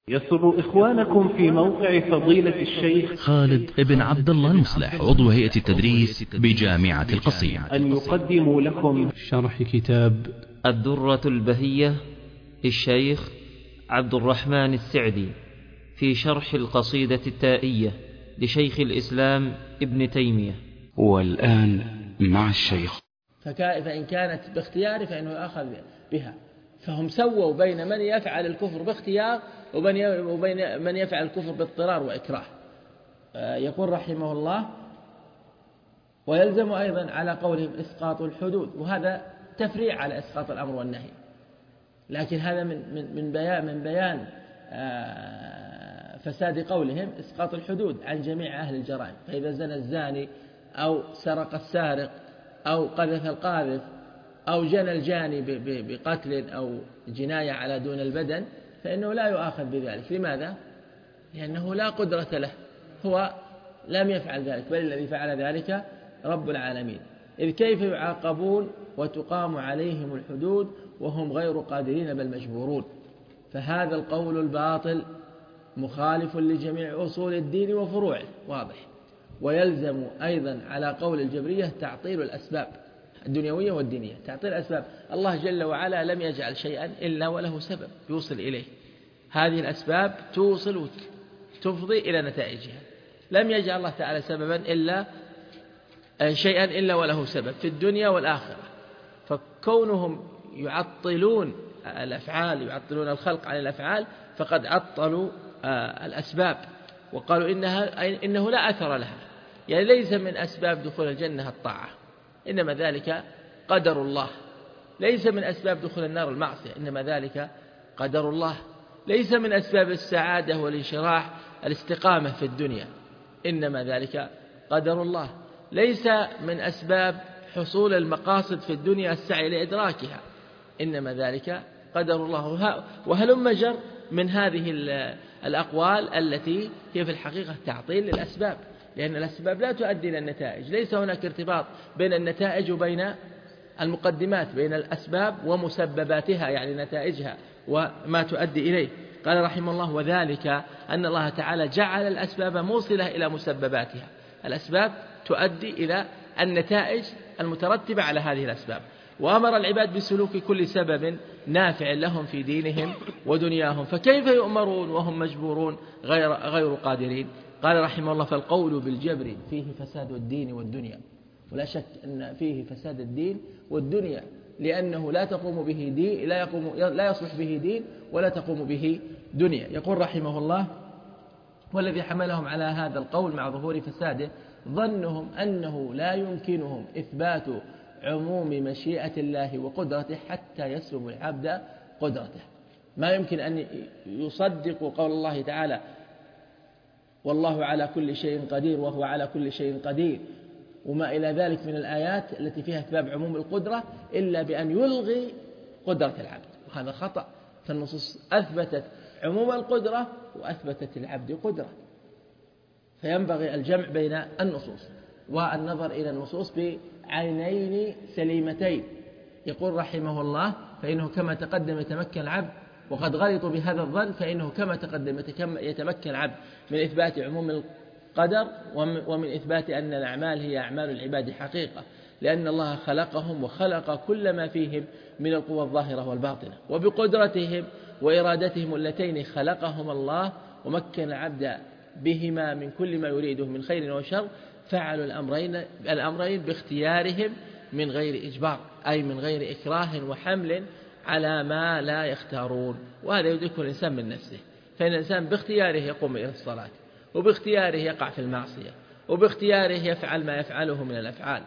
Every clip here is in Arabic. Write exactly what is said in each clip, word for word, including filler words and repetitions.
يسر إخوانكم في موقع فضيلة الشيخ خالد ابن عبد الله المصلح عضو هيئة التدريس بجامعة القصيم أن يقدموا لكم شرح كتاب الدرة البهية للشيخ عبد الرحمن السعدي في شرح القصيدة التائية لشيخ الإسلام ابن تيمية. والآن مع الشيخ. فإن كانت باختيار فإنه يأخذ بها. فهم سووا بين من يفعل الكفر باختيار وبين من يفعل الكفر باضطرار وإكراه. يقول رحمه الله: ويلزم أيضا على قولهم إسقاط الحدود، وهذا تفريع على إسقاط الأمر والنهي، لكن هذا من من من بيان من بيان فساد قولهم إسقاط الحدود عن جميع أهل الجرائم. فإذا زنى الزاني أو سرق السارق أو قذف القاذف أو جنى الجاني بقتل أو جناية على دون البدن فإنه لا يؤاخذ بذلك. لماذا؟ لأنه لا قدرة له، هو لم يفعل ذلك، بل الذي فعل ذلك رب العالمين. إذ كيف يعاقبون وتقام عليهم الحدود وهم غير قادرين بل مجبورون؟ فهذا القول الباطل مخالف لجميع أصول الدين وفروعه، واضح. ويلزم أيضا على قول الجبرية تعطيل الأسباب الدنيوية والدينية. تعطيل الأسباب، الله جل وعلا لم يجعل شيئا إلا وله سبب يوصل إليه، هذه الأسباب توصل وتفضي إلى نتائجها. لم يجعل الله تعالى سببا إلا شيئا إلا وله سبب في الدنيا والآخرة. فكونهم يعطلون الأفعال، يعطلون الخلق عن الأفعال، فقد عطلوا الأسباب وقالوا إنها إنه لا أثر لها. يعني ليس من أسباب دخول الجنة الطاعة، إنما ذلك قدر الله. ليس من أسباب دخول النار المعصية، إنما ذلك قدر الله. ليس من أسباب السعادة والانشراح الاستقامة في الدنيا، إنما ذلك قدر الله. ليس من أسباب حصول المقاصد في الدنيا السعي لإدراكها، إنما ذلك قدر الله. وهلم جر من هذه الأقوال التي هي في الحقيقة تعطيل للأسباب، لأن الأسباب لا تؤدي إلى النتائج. ليس هناك ارتباط بين النتائج وبين المقدمات، بين الأسباب ومسبباتها يعني نتائجها وما تؤدي إليه. قال رحمه الله: وذلك أن الله تعالى جعل الأسباب موصلة إلى مسبباتها. الأسباب تؤدي إلى النتائج المترتبة على هذه الأسباب، وأمر العباد بسلوك كل سبب نافع لهم في دينهم ودنياهم، فكيف يؤمرون وهم مجبورون غير غير قادرين؟ قال رحمه الله: فالقول بالجبر فيه فساد الدين والدنيا. ولا شك أن فيه فساد الدين والدنيا، لأنه لا تقوم به دين، لا يقوم لا يصلح به دين ولا تقوم به دنيا. يقول رحمه الله: والذي حملهم على هذا القول مع ظهور فساده ظنهم أنه لا يمكنهم إثبات عموم مشيئة الله وقدرته حتى يسلب العبد قدرته. ما يمكن أن يصدقوا قول الله تعالى: والله على كل شيء قدير وهو على كل شيء قدير، وما إلى ذلك من الآيات التي فيها إثبات عموم القدرة، إلا بأن يلغي قدرة العبد، وهذا خطأ. فالنصوص أثبتت عموم القدرة وأثبتت العبد قدرة، فينبغي الجمع بين النصوص والنظر إلى النصوص بعينين سليمتين. يقول رحمه الله: فإنه كما تقدم يتمكن العبد، وقد غلطوا بهذا الظن، فإنه كما تقدم يتمكن العبد من إثبات عموم القدر ومن إثبات أن الأعمال هي أعمال العباد حقيقة، لأن الله خلقهم وخلق كل ما فيهم من القوى الظاهرة والباطنة، وبقدرتهم وإرادتهم اللتين خلقهم الله ومكن العبد بهما من كل ما يريده من خير وشر، فعلوا الأمرين الأمرين باختيارهم من غير إجبار، أي من غير إكراه وحمل على ما لا يختارون. وهذا يدرك الإنسان من نفسه، فإن الإنسان باختياره يقوم إلى الصلاة، وباختياره يقع في المعصية، وباختياره يفعل ما يفعله من الأفعال،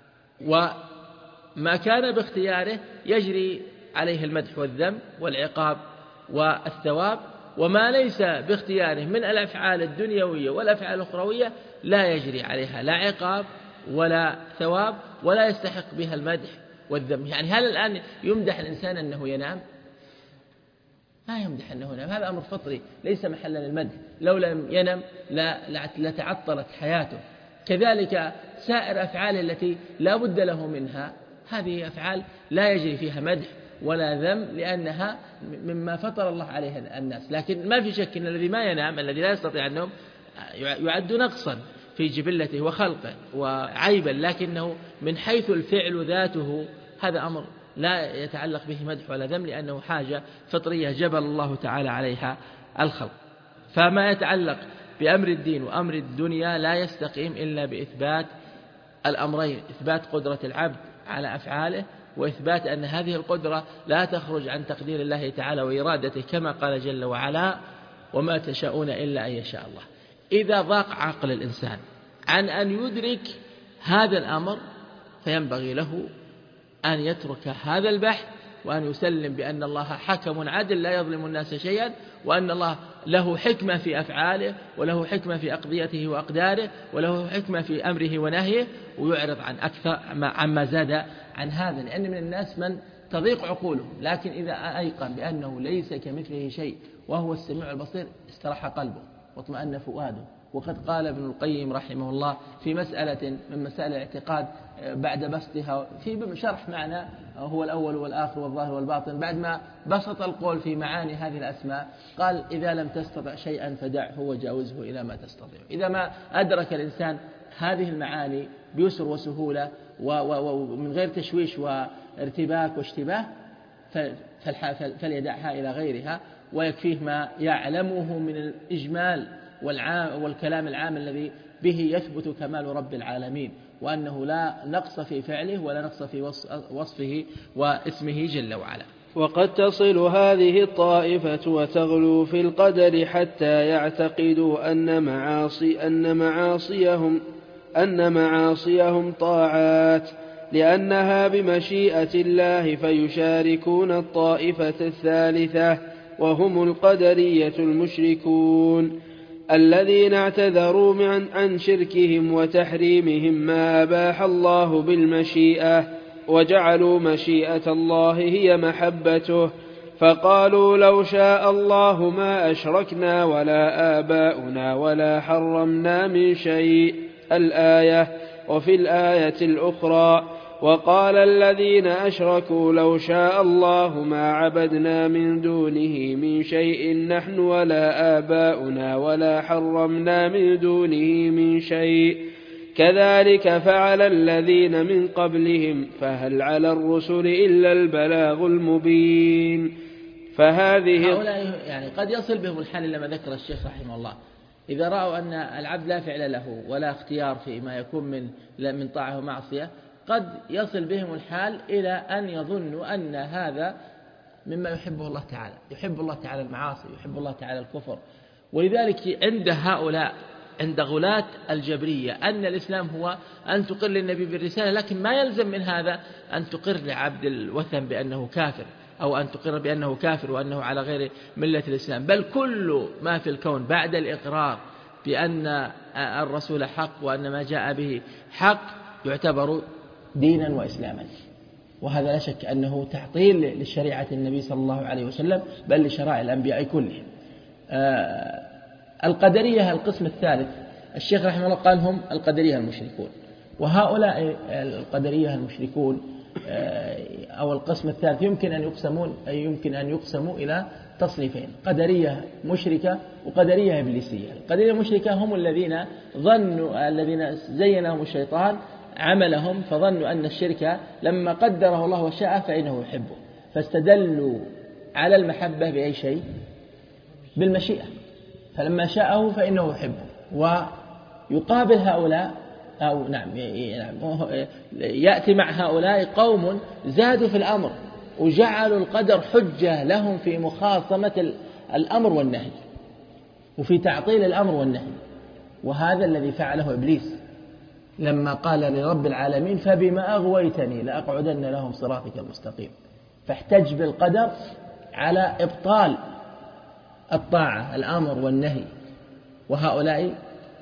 وما كان باختياره يجري عليه المدح والذم والعقاب والثواب، وما ليس باختياره من الأفعال الدنيوية والأفعال الأخروية لا يجري عليها لا عقاب ولا ثواب ولا يستحق بها المدح والذم. يعني هل الآن يمدح الإنسان أنه ينام؟ ما يمدح أنه ينام، هذا أمر فطري ليس محلا للمدح. لو لم ينم لتعطلت حياته. كذلك سائر أفعال التي لا بد له منها، هذه أفعال لا يجري فيها مدح ولا ذم، لأنها مما فطر الله عليه الناس. لكن ما في شك أن الذي ما ينام، الذي لا يستطيع النوم، يعد نقصا في جبلته وخلقه وعيبا، لكنه من حيث الفعل ذاته هذا أمر لا يتعلق به مدح ولا ذم، لأنه حاجة فطرية جبل الله تعالى عليها الخلق. فما يتعلق بأمر الدين وأمر الدنيا لا يستقيم إلا بإثبات الأمرين: إثبات قدرة العبد على أفعاله، وإثبات أن هذه القدرة لا تخرج عن تقدير الله تعالى وإرادته، كما قال جل وعلا: وما تشاءون إلا أن يشاء الله. إذا ضاق عقل الإنسان عن أن يدرك هذا الأمر فينبغي له أن يترك هذا البحث وأن يسلم بأن الله حكم عدل لا يظلم الناس شيئا، وأن الله له حكمة في أفعاله، وله حكمة في أقضيته وأقداره، وله حكمة في أمره ونهيه، ويعرض عن أكثر عما زاد عن هذا. لأن من الناس من تضيق عقوله، لكن إذا أيقن بأنه ليس كمثله شيء وهو السميع البصير استراح قلبه واطمأن فؤاده. وقد قال ابن القيم رحمه الله في مسألة من مسائل الاعتقاد بعد بسطها في شرح معنى هو الأول والآخر والظاهر والباطن، بعد ما بسط القول في معاني هذه الأسماء قال: إذا لم تستطع شيئا فدعه وجاوزه إلى ما تستطيع. إذا ما أدرك الإنسان هذه المعاني بيسر وسهولة ومن غير تشويش وارتباك واشتباه فليدعها إلى غيرها، ويكفيه ما يعلمه من الإجمال والكلام العام الذي به يثبت كمال رب العالمين، وأنه لا نقص في فعله ولا نقص في وصفه واسمه جل وعلا. وقد تصل هذه الطائفة وتغلو في القدر حتى يعتقدوا أن معاصي أن معاصيهم أن معاصيهم طاعات لأنها بمشيئة الله، فيشاركون الطائفة الثالثة وهم القدرية المشركون الذين اعتذروا عن شركهم وتحريمهم ما أباح الله بالمشيئة، وجعلوا مشيئة الله هي محبته، فقالوا: لو شاء الله ما أشركنا ولا آباؤنا ولا حرمنا من شيء. الآية. وفي الآية الأخرى: وقال الذين أشركوا لو شاء الله ما عبدنا من دونه من شيء نحن ولا آباؤنا ولا حرمنا من دونه من شيء كذلك فعل الذين من قبلهم فهل على الرسل إلا البلاغ المبين. فهذه هؤلاء يعني قد يصل بهم الحال لما ذكر الشيخ رحمه الله، إذا رأوا أن العبد لا فعل له ولا اختيار في ما يكون من من طاعة ومعصية، قد يصل بهم الحال إلى أن يظنوا أن هذا مما يحبه الله تعالى، يحب الله تعالى المعاصي، يحب الله تعالى الكفر. ولذلك عند هؤلاء، عند غلاة الجبرية، أن الإسلام هو أن تقر للنبي بالرسالة، لكن ما يلزم من هذا أن تقر لعبد الوثن بأنه كافر، أو أن تقر بأنه كافر وأنه على غير ملة الإسلام، بل كل ما في الكون بعد الإقرار بأن الرسول حق وأن ما جاء به حق يعتبر دينا وإسلاما. وهذا لا شك أنه تعطيل للشريعة النبي صلى الله عليه وسلم، بل لشرائع الأنبياء كلهم. آه القدرية القسم الثالث، الشيخ رحمه الله قال هم القدرية المشركون. وهؤلاء القدرية المشركون آه أو القسم الثالث يمكن أن يقسمون أي يمكن أن يقسموا إلى تصنيفين: قدرية مشركة وقدرية إبليسية. القدرية المشركة هم الذين ظنوا الذين زينهم الشيطان عملهم، فظنوا أن الشرك لما قدره الله وشاء فإنه يحبه، فاستدلوا على المحبة بأي شيء؟ بالمشيئة، فلما شاءه فإنه يحبه. ويقابل هؤلاء أو نعم يأتي مع هؤلاء قوم زادوا في الأمر وجعلوا القدر حجة لهم في مخاصمة الأمر والنهي وفي تعطيل الأمر والنهي. وهذا الذي فعله إبليس لما قال لرب العالمين: فبما أغويتني لأقعدن لهم صراطك المستقيم. فاحتج بالقدر على إبطال الطاعة، الأمر والنهي. وهؤلاء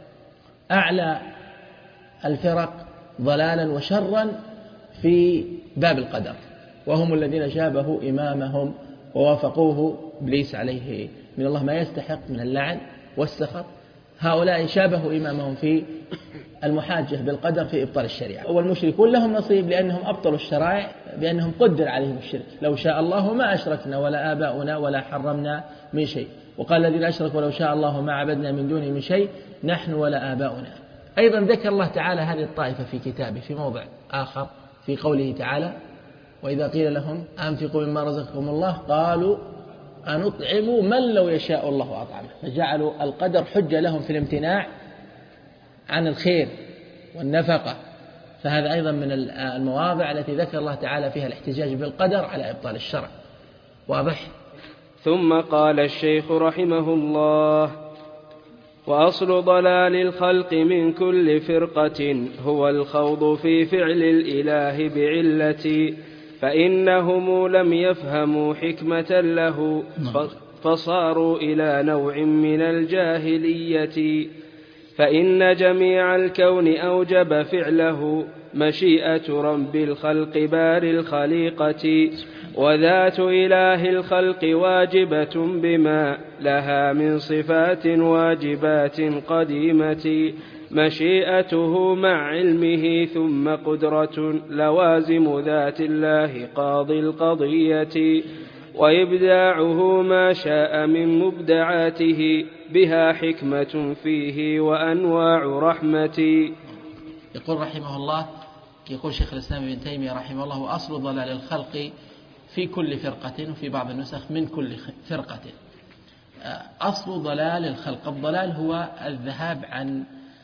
أعلى الفرق ضلالا وشرا في باب القدر، وهم الذين شابهوا إمامهم ووافقوه إبليس عليه من الله ما يستحق من اللعن والسخط. هؤلاء شابهوا إمامهم في المحاجة بالقدر في إبطال الشريعة. والمشركون لهم نصيب لأنهم أبطلوا الشرائع بأنهم قدر عليهم الشرك، لو شاء الله ما أشركنا ولا آباؤنا ولا حرمنا من شيء. وقال الذين أشركوا ولو شاء الله ما عبدنا من دونه من شيء نحن ولا آباؤنا. أيضا ذكر الله تعالى هذه الطائفة في كتابه في موضع آخر في قوله تعالى: وإذا قيل لهم أنفقوا مما رزقكم الله قالوا أنطعم من لو يشاء الله أطعمه، فجعلوا القدر حجة لهم في الامتناع عن الخير والنفقة. فهذا أيضا من المواضع التي ذكر الله تعالى فيها الاحتجاج بالقدر على إبطال الشرع. واضح؟ ثم قال الشيخ رحمه الله: وأصل ضلال الخلق من كل فرقة هو الخوض في فعل الإله بعلة، فإنهم لم يفهموا حكمة له فصاروا إلى نوع من الجاهلية. فإن جميع الكون أوجب فعله مشيئة رب الخلق بار الخليقة، وذات إله الخلق واجبة بما لها من صفات واجبات قديمة، مشيئته مع علمه ثم قدرة لوازم ذات الله قاضي القضية، وإبداعه ما شاء من مبدعاته بها حكمة فيه وأنواع رحمة. يقول رحمه الله، يقول شيخ الإسلام ابن تيمية رحمه الله: وأصل ضلال الخلق في كل فرقة، وفي بعض النسخ من كل فرقة. أصل ضلال الخلق، الضلال هو الذهاب عن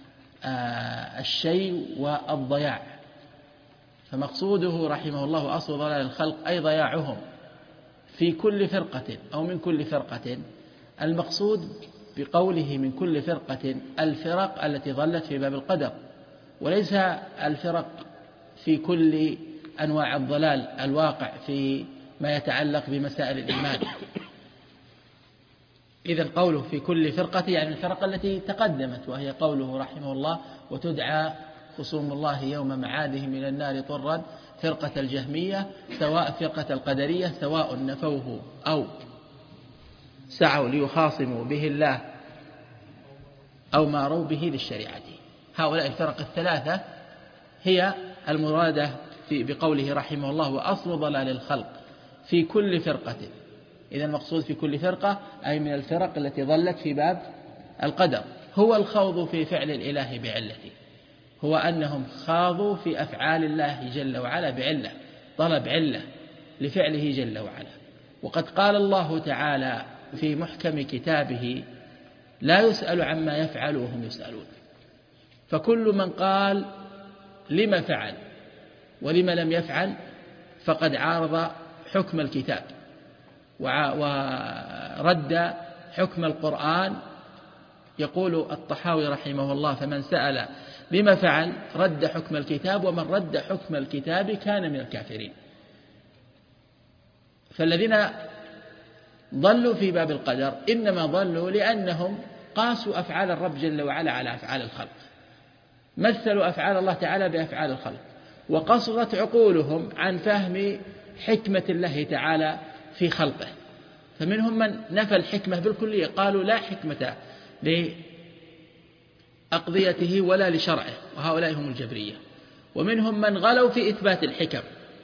الشيء والضياع، فمقصوده رحمه الله أصل ضلال الخلق أي ضياعهم في كل فرقة أو من كل فرقة. المقصود بقوله من كل فرقة الفرق التي ضلت في باب القدر، وليس الفرق في كل أنواع الضلال الواقع في ما يتعلق بمسائل الإيمان. إذن قوله في كل فرقة يعني الفرق التي تقدمت، وهي قوله رحمه الله: وتدعى خصوم الله يوم معادهم إلى النار طرا فرقة الجهمية سواء فرقة القدرية سواء نفوه أو سعوا ليخاصموا به الله أو ماروا به للشريعة. هؤلاء الفرق الثلاثة هي المرادة في بقوله رحمه الله: وأصل ضلال الخلق في كل فرقة. إذا المقصود في كل فرقة أي من الفرق التي ضلت في باب القدر هو الخوض في فعل الإله بعلته، هو أنهم خاضوا في أفعال الله جل وعلا بعلة، طلب علة لفعله جل وعلا. وقد قال الله تعالى في محكم كتابه: لا يسأل عما يفعل وهم يسألون. فكل من قال لما فعل ولما لم يفعل فقد عارض حكم الكتاب ورد حكم القرآن. يقول الطحاوي رحمه الله: فمن سأل لما فعل رد حكم الكتاب، ومن رد حكم الكتاب كان من الكافرين. فالذين ضلوا في باب القدر إنما ضلوا لأنهم قاسوا أفعال الرب جل وعلا على أفعال الخلق، مثلوا أفعال الله تعالى بأفعال الخلق، وقصرت عقولهم عن فهم حكمة الله تعالى في خلقه. فمنهم من نفى الحكمة بالكلية، قالوا لا حكمة لأقضيته ولا لشرعه، وهؤلاء هم الجبرية. ومنهم من غلوا في إثبات الحكم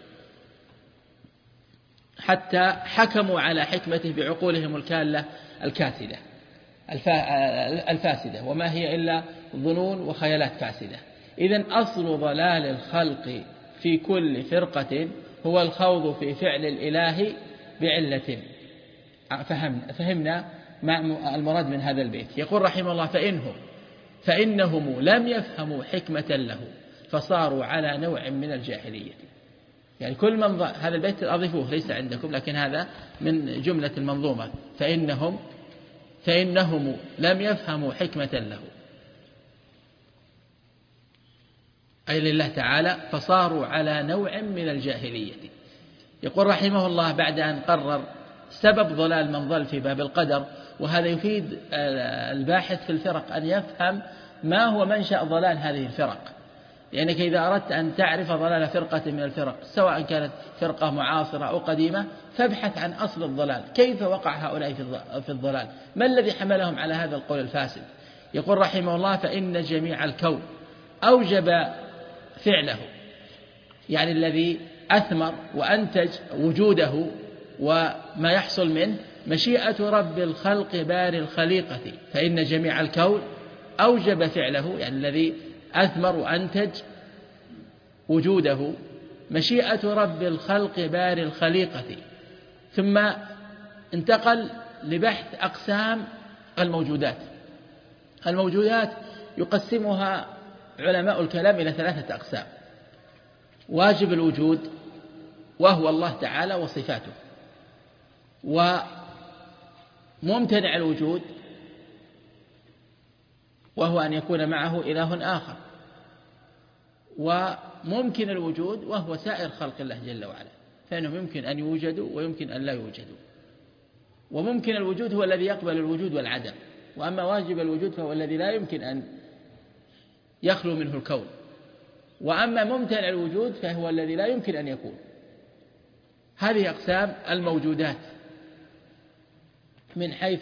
حتى حكموا على حكمته بعقولهم الكالة الكاسدة الفاسدة، وما هي إلا ظنون وخيالات فاسدة. إذن أصل ضلال الخلق في كل فرقة هو الخوض في فعل الإله بعلة. فهمنا, فهمنا المراد من هذا البيت. يقول رحمه الله: فإنهم فإنهم لم يفهموا حكمة له فصاروا على نوع من الجاهلية. يعني كل من هذا البيت أضيفوه، ليس عندكم لكن هذا من جملة المنظومة. فإنهم فإنهم لم يفهموا حكمة له أي لله تعالى فصاروا على نوع من الجاهلية. يقول رحمه الله بعد أن قرر سبب ضلال من ضل في باب القدر، وهذا يفيد الباحث في الفرق أن يفهم ما هو منشأ ضلال هذه الفرق. لأنك يعني إذا أردت أن تعرف ضلال فرقة من الفرق سواء كانت فرقة معاصرة أو قديمة فابحث عن أصل الضلال، كيف وقع هؤلاء في الضلال، ما الذي حملهم على هذا القول الفاسد. يقول رحمه الله: فإن جميع الكون أوجب فعله، يعني الذي أثمر وأنتج وجوده وما يحصل منه مشيئة رب الخلق باري الخليقة، فإن جميع الكون أوجب فعله، يعني الذي أثمر وأنتج وجوده مشيئة رب الخلق باري الخليقة. ثم انتقل لبحث أقسام الموجودات. الموجودات يقسمها علماء الكلام إلى ثلاثة أقسام: واجب الوجود وهو الله تعالى وصفاته، وممتنع الوجود وهو أن يكون معه إله آخر، وممكن الوجود وهو سائر خلق الله جل وعلا، فإنهم يمكن أن يوجدوا ويمكن أن لا يوجدوا. وممكن الوجود هو الذي يقبل الوجود والعدم، وأما واجب الوجود فهو الذي لا يمكن أن يخلو منه الكون، وأما ممتنع الوجود فهو الذي لا يمكن أن يكون. هذه أقسام الموجودات من حيث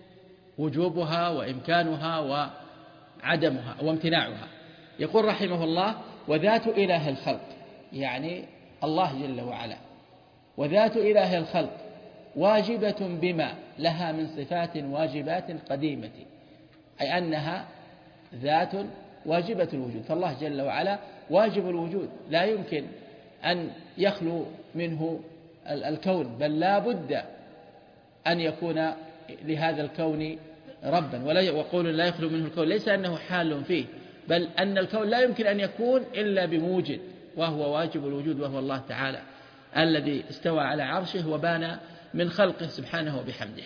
وجوبها وإمكانها وعدمها وامتناعها. يقول رحمه الله: وذات إله الخلق، يعني الله جل وعلا، وذات إله الخلق واجبة بما لها من صفات واجبات قديمة، أي أنها ذات واجبة الوجود، فالله جل وعلا واجب الوجود، لا يمكن أن يخلو منه الكون، بل لا بد أن يكون لهذا الكون ربا. وقول لا يخلو منه الكون ليس أنه حال فيه، بل أن الكون لا يمكن أن يكون إلا بموجد، وهو واجب الوجود، وهو الله تعالى الذي استوى على عرشه وبان من خلقه سبحانه وبحمده.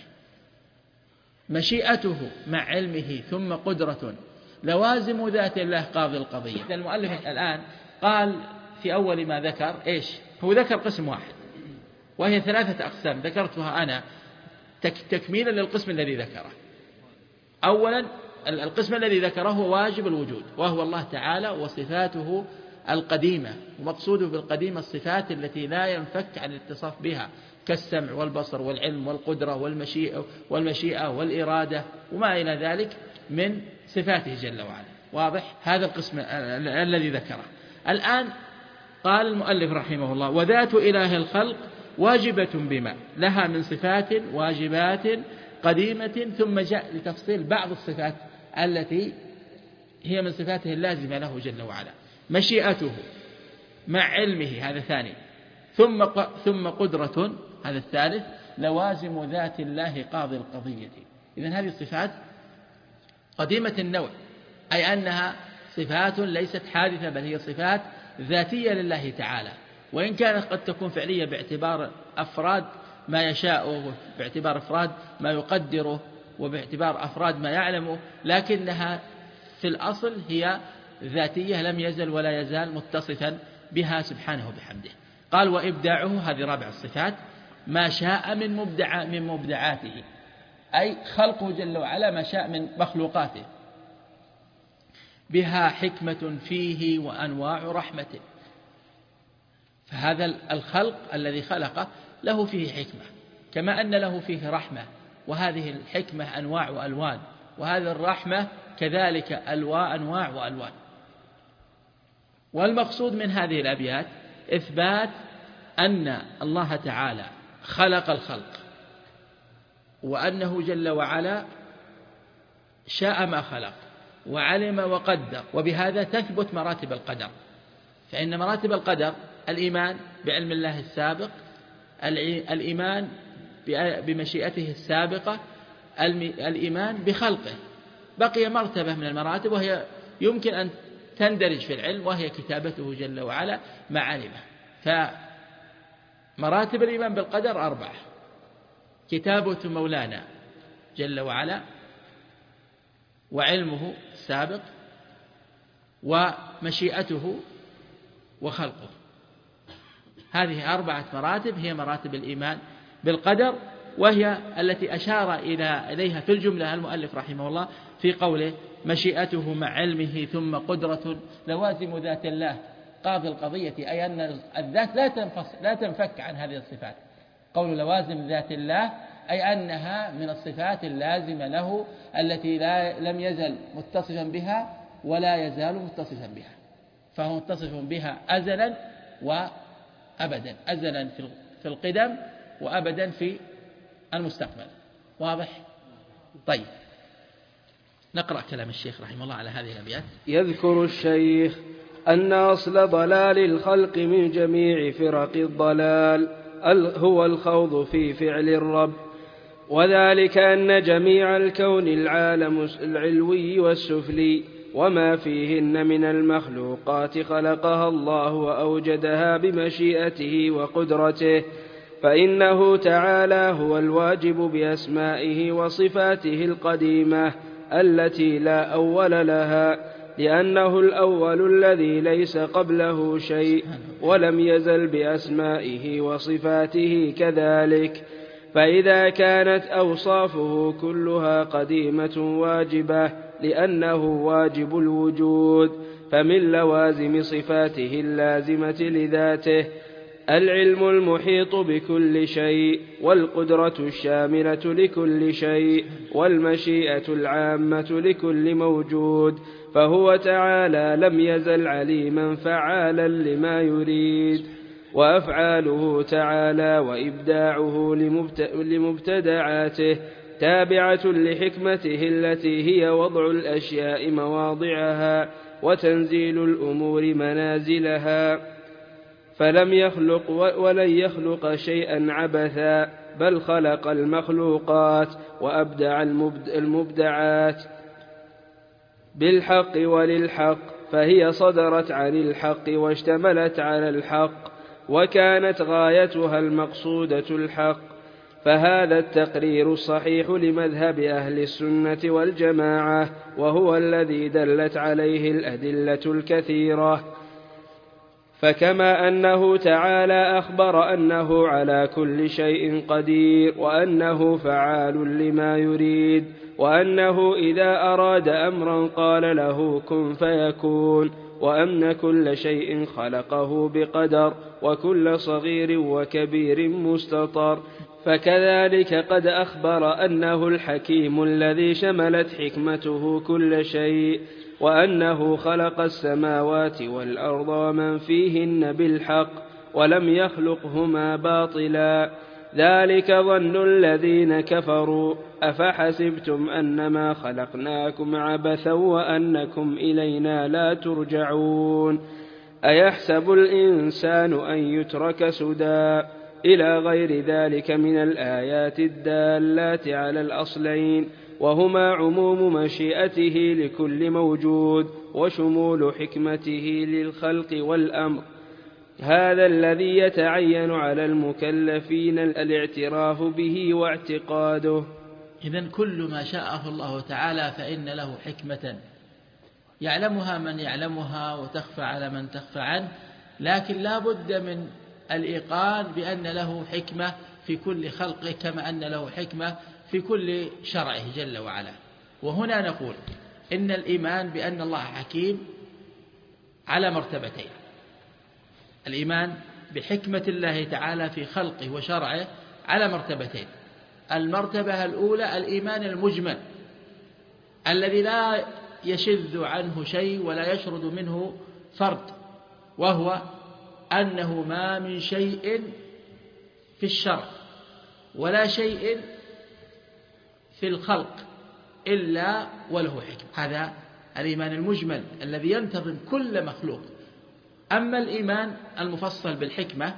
مشيئته مع علمه ثم قدرة لوازم ذات الله قاضي القضية. المؤلف الآن قال في أول ما ذكر إيش؟ هو ذكر قسم واحد وهي ثلاثة أقسام ذكرتها أنا تكميلا للقسم الذي ذكره. أولا القسم الذي ذكره هو واجب الوجود، وهو الله تعالى وصفاته القديمة، ومقصوده بالقديمة الصفات التي لا ينفك عن الاتصاف بها، كالسمع والبصر والعلم والقدرة والمشيئة والمشيئة والإرادة وما إلى ذلك من صفاته جل وعلا. واضح؟ هذا القسم الذي ذكره. الآن قال المؤلف رحمه الله: وذات إله الخلق واجبة بما لها من صفات واجبات قديمة، ثم جاء لتفصيل بعض الصفات التي هي من صفاته اللازمة له جل وعلا. مشيئته مع علمه، هذا ثاني، ثم ثم قدرة، هذا الثالث، لوازم ذات الله قاضي القضية. إذن هذه الصفات قديمة النوع، أي أنها صفات ليست حادثة، بل هي صفات ذاتية لله تعالى، وإن كانت قد تكون فعلية باعتبار أفراد ما يشاء، باعتبار أفراد ما يقدره، وباعتبار أفراد ما يعلمه، لكنها في الأصل هي ذاتية، لم يزل ولا يزال متصفا بها سبحانه وبحمده. قال: وإبداعه، هذه رابع الصفات، ما شاء من مبدع من مبدعاته، أي خلقه جل وعلا ما شاء من مخلوقاته، بها حكمة فيه وأنواع رحمة. فهذا الخلق الذي خلقه له فيه حكمة، كما أن له فيه رحمة، وهذه الحكمة أنواع وألوان، وهذه الرحمة كذلك ألواء أنواع وألوان. والمقصود من هذه الأبيات إثبات أن الله تعالى خلق الخلق، وأنه جل وعلا شاء ما خلق وعلم وقدر، وبهذا تثبت مراتب القدر. فإن مراتب القدر الإيمان بعلم الله السابق، الإيمان بمشيئته السابقة، الإيمان بخلقه. بقي مرتبة من المراتب وهي يمكن أن تندرج في العلم، وهي كتابته جل وعلا مع علمه. فمراتب الإيمان بالقدر أربعة: كتابة مولانا جل وعلا، وعلمه السابق، ومشيئته، وخلقه. هذه أربعة مراتب هي مراتب الإيمان بالقدر، وهي التي أشار إلى إليها في الجملة المؤلف رحمه الله في قوله: مشيئته مع علمه ثم قدرة لوازم ذات الله قاضي القضية، أي أن الذات لا تنفصل لا تنفك عن هذه الصفات. قول لوازم ذات الله أي أنها من الصفات اللازمة له التي لا لم يزل متصفا بها ولا يزال متصفا بها، فهو متصف بها أزلا أبدا، أزلا في القدم وأبدا في المستقبل. واضح؟ طيب نقرأ كلام الشيخ رحمه الله على هذه الأبيات. يذكر الشيخ أن أصل ضلال الخلق من جميع فرق الضلال هو الخوض في فعل الرب، وذلك أن جميع الكون العالم العلوي والسفلي وما فيهن من المخلوقات خلقها الله وأوجدها بمشيئته وقدرته، فإنه تعالى هو الواجب بأسمائه وصفاته القديمة التي لا أول لها، لأنه الأول الذي ليس قبله شيء، ولم يزل بأسمائه وصفاته كذلك. فإذا كانت أوصافه كلها قديمة واجبة لأنه واجب الوجود، فمن لوازم صفاته اللازمة لذاته العلم المحيط بكل شيء، والقدرة الشاملة لكل شيء، والمشيئة العامة لكل موجود، فهو تعالى لم يزل عليما فعالا لما يريد. وأفعاله تعالى وإبداعه لمبتدعاته تابعة لحكمته التي هي وضع الأشياء مواضعها وتنزيل الأمور منازلها، فلم يخلق ولن يخلق شيئا عبثا، بل خلق المخلوقات وأبدع المبدعات بالحق وللحق، فهي صدرت عن الحق واشتملت على الحق، وكانت غايتها المقصودة الحق. فهذا التقرير الصحيح لمذهب أهل السنة والجماعة، وهو الذي دلت عليه الأدلة الكثيرة. فكما أنه تعالى أخبر أنه على كل شيء قدير، وأنه فعال لما يريد، وأنه إذا أراد أمرا قال له كن فيكون، وأن كل شيء خلقه بقدر، وكل صغير وكبير مستطر، فكذلك قد أخبر أنه الحكيم الذي شملت حكمته كل شيء، وأنه خلق السماوات والأرض ومن فيهن بالحق ولم يخلقهما باطلا. ذلك ظن الذين كفروا، أفحسبتم أنما خلقناكم عبثا وأنكم إلينا لا ترجعون. أيحسب الإنسان أن يترك سدى، إلى غير ذلك من الآيات الدالات على الأصلين، وهما عموم مشيئته لكل موجود وشمول حكمته للخلق والأمر، هذا الذي يتعين على المكلفين الاعتراف به واعتقاده. إذن كل ما شاءه الله تعالى فإن له حكمة يعلمها من يعلمها وتخفى على من تخفى عنه، لكن لا بد من الإيقان بأن له حكمة في كل خلقه، كما أن له حكمة في كل شرعه جل وعلا. وهنا نقول إن الإيمان بأن الله حكيم على مرتبتين: الإيمان بحكمة الله تعالى في خلقه وشرعه على مرتبتين. المرتبة الأولى الإيمان المجمل الذي لا يشذ عنه شيء ولا يشرد منه فرد، وهو أنه ما من شيء في الشرع ولا شيء في الخلق إلا وله حكمة. هذا الإيمان المجمل الذي ينتظم كل مخلوق. أما الإيمان المفصل بالحكمة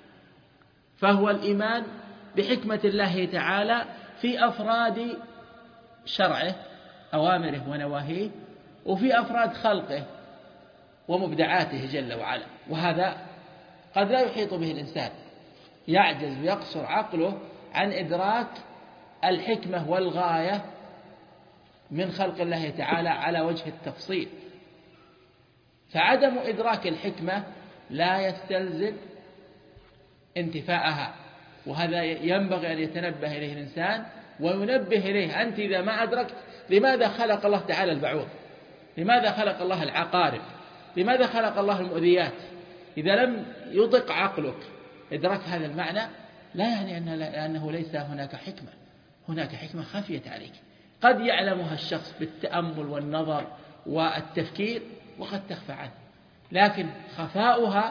فهو الإيمان بحكمة الله تعالى في أفراد شرعه أوامره ونواهيه، وفي أفراد خلقه ومبدعاته جل وعلا. وهذا قد لا يحيط به الإنسان، يعجز ويقصر عقله عن إدراك الحكمة والغاية من خلق الله تعالى على وجه التفصيل. فعدم إدراك الحكمة لا يستلزم انتفاءها، وهذا ينبغي أن يتنبه إليه الإنسان وينبه إليه. أنت إذا ما أدركت لماذا خلق الله تعالى البعوض، لماذا خلق الله العقارب، لماذا خلق الله المؤذيات، إذا لم يطق عقلك إدراك هذا المعنى لا يعني أنه ليس هناك حكمة. هناك حكمة خفيت عليك، قد يعلمها الشخص بالتأمل والنظر والتفكير، وقد تخفى عنه، لكن خفاؤها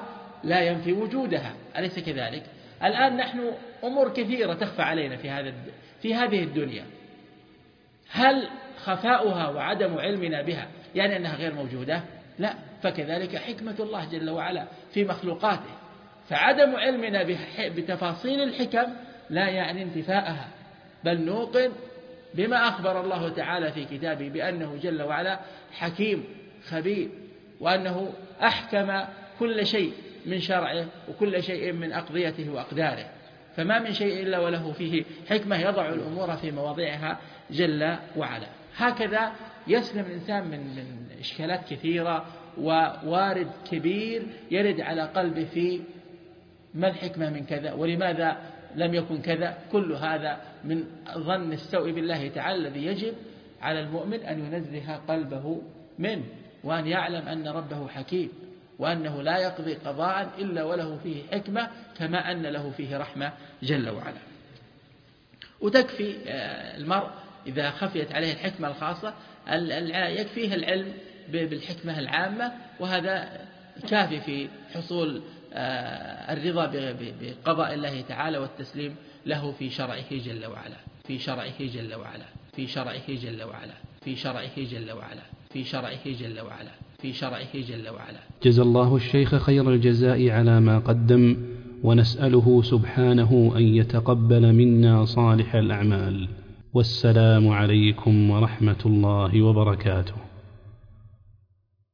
لا ينفي وجودها، أليس كذلك؟ الآن نحن أمور كثيرة تخفى علينا في هذا في هذه الدنيا، هل خفاؤها وعدم علمنا بها يعني أنها غير موجودة؟ لا، فكذلك حكمة الله جل وعلا في مخلوقاته، فعدم علمنا بتفاصيل الحكم لا يعني انتفاءها، بل نوقن بما أخبر الله تعالى في كتابه بأنه جل وعلا حكيم خبير، وأنه أحكم كل شيء من شرعه وكل شيء من أقضيته وأقداره، فما من شيء إلا وله فيه حكمة يضع الأمور في مواضعها جل وعلا. هكذا يسلم الإنسان من من إشكالات كثيرة ووارد كبير يرد على قلبه في ما الحكمة من كذا ولماذا لم يكن كذا. كل هذا من ظن السوء بالله تعالى الذي يجب على المؤمن أن ينزه قلبه منه، وأن يعلم أن ربه حكيم، وأنه لا يقضي قضاء إلا وله فيه حكمة، كما أن له فيه رحمة جل وعلا. وتكفي المرء إذا خفيت عليه الحكمة الخاصة يكفيه العلم بالحكمة العامة، وهذا كافي في حصول الرضا بقضاء الله تعالى والتسليم له في شرعه جل وعلا في شرعه جل وعلا في شرعه جل وعلا في شرعه جل وعلا في شرعه جل وعلا في شرعه جل وعلا. جزا الله الشيخ خير الجزاء على ما قدم، ونسأله سبحانه أن يتقبل منا صالح الأعمال. والسلام عليكم ورحمة الله وبركاته.